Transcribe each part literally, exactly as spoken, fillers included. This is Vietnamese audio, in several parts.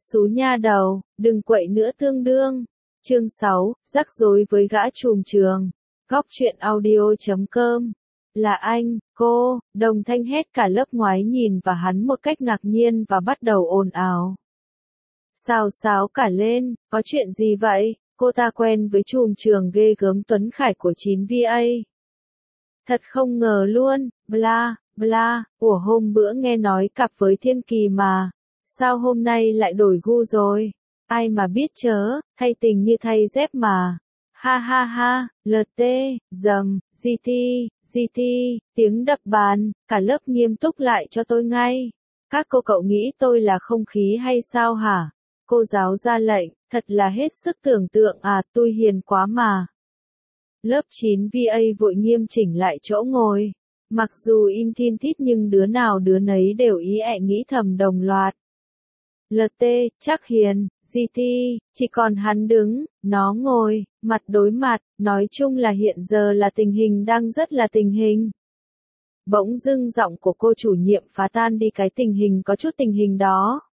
Xú nha đầu, đừng quậy nữa tương đương. Chương sáu, rắc rối với gã trùm trường. Góc truyện audio chấm com. Là anh, cô, Đồng Thanh hét cả lớp ngoái nhìn vào hắn một cách ngạc nhiên và bắt đầu ồn ào. Xào xáo cả lên, có chuyện gì vậy? Cô ta quen với trùm trường ghê gớm Tuấn Khải của chín V A. Thật không ngờ luôn, bla, bla, ủa hôm bữa nghe nói cặp với Thiên Kỳ mà. Sao hôm nay lại đổi gu rồi? Ai mà biết chớ, thay tình như thay dép mà. Ha ha ha, lờ tê, dầm, giê tê, giê tê, tiếng đập bàn, cả lớp nghiêm túc lại cho tôi ngay. Các cô cậu nghĩ tôi là không khí hay sao hả? Cô giáo ra lệnh, thật là hết sức tưởng tượng à, tôi hiền quá mà. Lớp chín V A vội nghiêm chỉnh lại chỗ ngồi. Mặc dù im thin thít nhưng đứa nào đứa nấy đều ý ẹ nghĩ thầm đồng loạt. lờ tê, chắc hiền, giê tê, chỉ còn hắn đứng, nó ngồi, mặt đối mặt, nói chung là hiện giờ là tình hình đang rất là tình hình. Bỗng dưng giọng của cô chủ nhiệm phá tan đi cái tình hình có chút tình hình đó.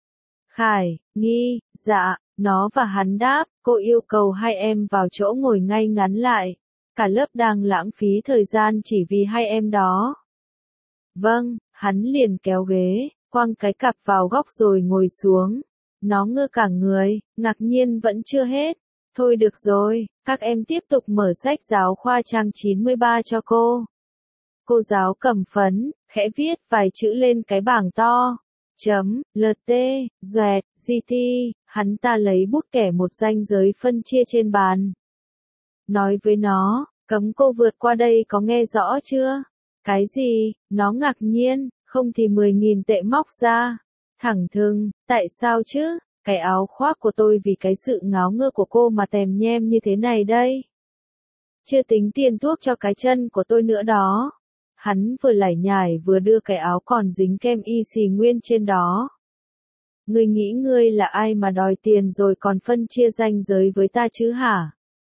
Khải, Nghi, dạ, nó và hắn đáp, cô yêu cầu hai em vào chỗ ngồi ngay ngắn lại. Cả lớp đang lãng phí thời gian chỉ vì hai em đó. Vâng, hắn liền kéo ghế, quăng cái cặp vào góc rồi ngồi xuống. Nó ngơ cả người, ngạc nhiên vẫn chưa hết. Thôi được rồi, các em tiếp tục mở sách giáo khoa trang chín mươi ba cho cô. Cô giáo cầm phấn, khẽ viết vài chữ lên cái bảng to. Chấm, lờ tê, doẹt, giê tê, hắn ta lấy bút kẻ một ranh giới phân chia trên bàn. Nói với nó, cấm cô vượt qua đây có nghe rõ chưa? Cái gì? Nó ngạc nhiên, không thì mười nghìn tệ móc ra. Thẳng thừng, tại sao chứ? Cái áo khoác của tôi vì cái sự ngáo ngơ của cô mà tèm nhem như thế này đây. Chưa tính tiền thuốc cho cái chân của tôi nữa đó. Hắn vừa lải nhải vừa đưa cái áo còn dính kem y xì nguyên trên đó. Ngươi nghĩ ngươi là ai mà đòi tiền rồi còn phân chia ranh giới với ta chứ hả?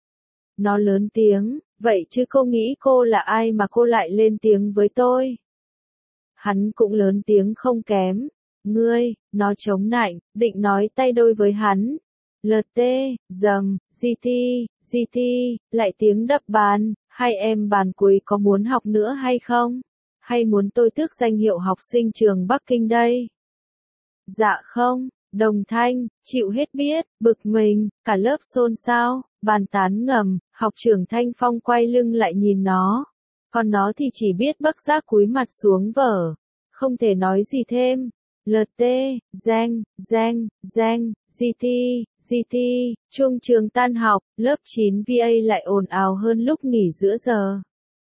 Nó lớn tiếng, vậy chứ cô nghĩ cô là ai mà cô lại lên tiếng với tôi? Hắn cũng lớn tiếng không kém. Ngươi, nó chống nạnh, định nói tay đôi với hắn. lờ tê, dầm, giê tê, giê tê, lại tiếng đập bàn, hai em bàn cuối có muốn học nữa hay không? Hay muốn tôi tước danh hiệu học sinh trường Bắc Kinh đây? Dạ không, Đồng Thanh, chịu hết biết, bực mình, cả lớp xôn xao, bàn tán ngầm, học trưởng Thanh Phong quay lưng lại nhìn nó. Còn nó thì chỉ biết bất giác cúi mặt xuống vở, không thể nói gì thêm. lờ tê, danh, danh, danh, giê tê, giê tê, chuông trường tan học, lớp chín V A lại ồn ào hơn lúc nghỉ giữa giờ.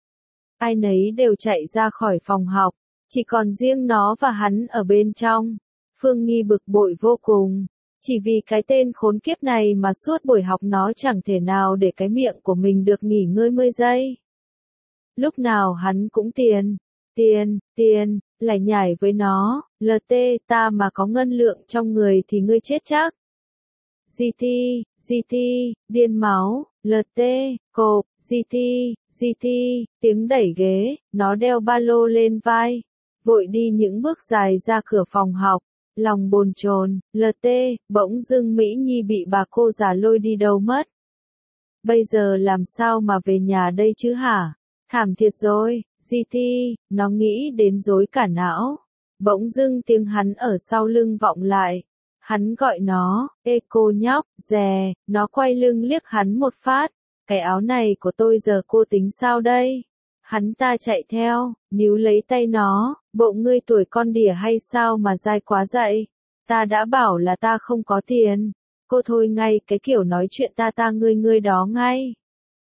Ai nấy đều chạy ra khỏi phòng học, chỉ còn riêng nó và hắn ở bên trong. Phương Nghi bực bội vô cùng, chỉ vì cái tên khốn kiếp này mà suốt buổi học nó chẳng thể nào để cái miệng của mình được nghỉ ngơi mười giây. Lúc nào hắn cũng tiền, tiền, tiền, lải nhải với nó, lờ tê, ta mà có ngân lượng trong người thì ngươi chết chắc. giê tê, giê tê, điên máu, lờ tê, cộp, giê tê, giê tê, tiếng đẩy ghế, nó đeo ba lô lên vai, vội đi những bước dài ra cửa phòng học, lòng bồn chồn, lờ tê, bỗng dưng Mỹ Nhi bị bà cô già lôi đi đâu mất. Bây giờ làm sao mà về nhà đây chứ hả? Thảm thiệt rồi, giê tê, nó nghĩ đến rối cả não. Bỗng dưng tiếng hắn ở sau lưng vọng lại. Hắn gọi nó, ê cô nhóc, dè, nó quay lưng liếc hắn một phát. Cái áo này của tôi giờ cô tính sao đây? Hắn ta chạy theo, níu lấy tay nó, bộ ngươi tuổi con đỉa hay sao mà dai quá vậy? Ta đã bảo là ta không có tiền. Cô thôi ngay cái kiểu nói chuyện ta ta ngươi ngươi đó ngay.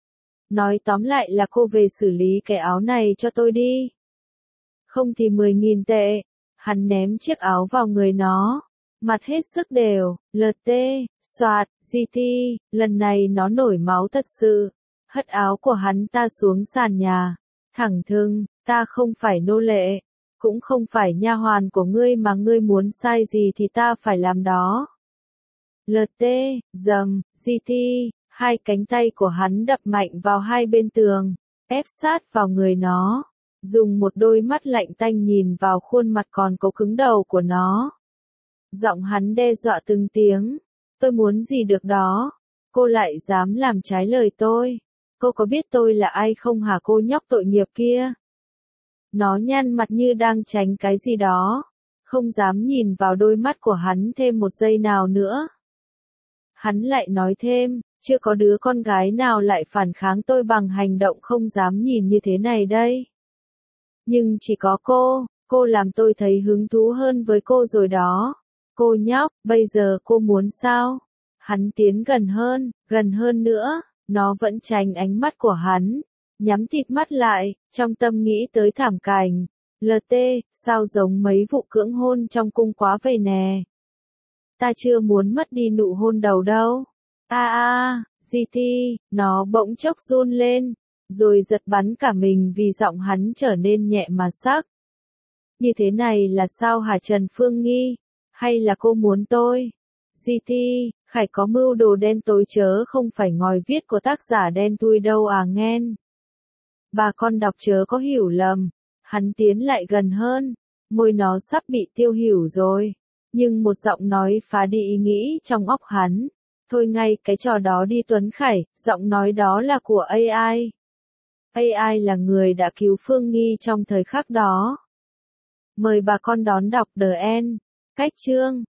Nói tóm lại là cô về xử lý cái áo này cho tôi đi. Không thì mười nghìn tệ. Hắn ném chiếc áo vào người nó. Mặt hết sức đều, lờ tê, soạt, giê tê, lần này nó nổi máu thật sự. Hất áo của hắn ta xuống sàn nhà. Thẳng thừng, ta không phải nô lệ. Cũng không phải nha hoàn của ngươi mà ngươi muốn sai gì thì ta phải làm đó. lờ tê, dầm, giê tê, hai cánh tay của hắn đập mạnh vào hai bên tường, ép sát vào người nó, dùng một đôi mắt lạnh tanh nhìn vào khuôn mặt còn cố cứng đầu của nó. Giọng hắn đe dọa từng tiếng. Tôi muốn gì được đó. Cô lại dám làm trái lời tôi. Cô có biết tôi là ai không hả cô nhóc tội nghiệp kia? Nó nhăn mặt như đang tránh cái gì đó. Không dám nhìn vào đôi mắt của hắn thêm một giây nào nữa. Hắn lại nói thêm, chưa có đứa con gái nào lại phản kháng tôi bằng hành động không dám nhìn như thế này đây. Nhưng chỉ có cô, cô làm tôi thấy hứng thú hơn với cô rồi đó. Cô nhóc, bây giờ cô muốn sao? Hắn tiến gần hơn, gần hơn nữa, nó vẫn tránh ánh mắt của hắn, nhắm thịt mắt lại, trong tâm nghĩ tới thảm cảnh. lờ tê, sao giống mấy vụ cưỡng hôn trong cung quá vậy nè. Ta chưa muốn mất đi nụ hôn đầu đâu. A a, giê tê, nó bỗng chốc run lên, rồi giật bắn cả mình vì giọng hắn trở nên nhẹ mà sắc. Như thế này là sao hả Trần Phương Nghi? Hay là cô muốn tôi? giê tê, Khải có mưu đồ đen tối chớ không phải ngòi viết của tác giả đen thui đâu à nghen. Bà con đọc chớ có hiểu lầm. Hắn tiến lại gần hơn, môi nó sắp bị tiêu hiểu rồi. Nhưng một giọng nói phá đi ý nghĩ trong óc hắn. Thôi ngay cái trò đó đi Tuấn Khải, giọng nói đó là của a i. a i là người đã cứu Phương Nghi trong thời khắc đó. Mời bà con đón đọc The End. Cách chương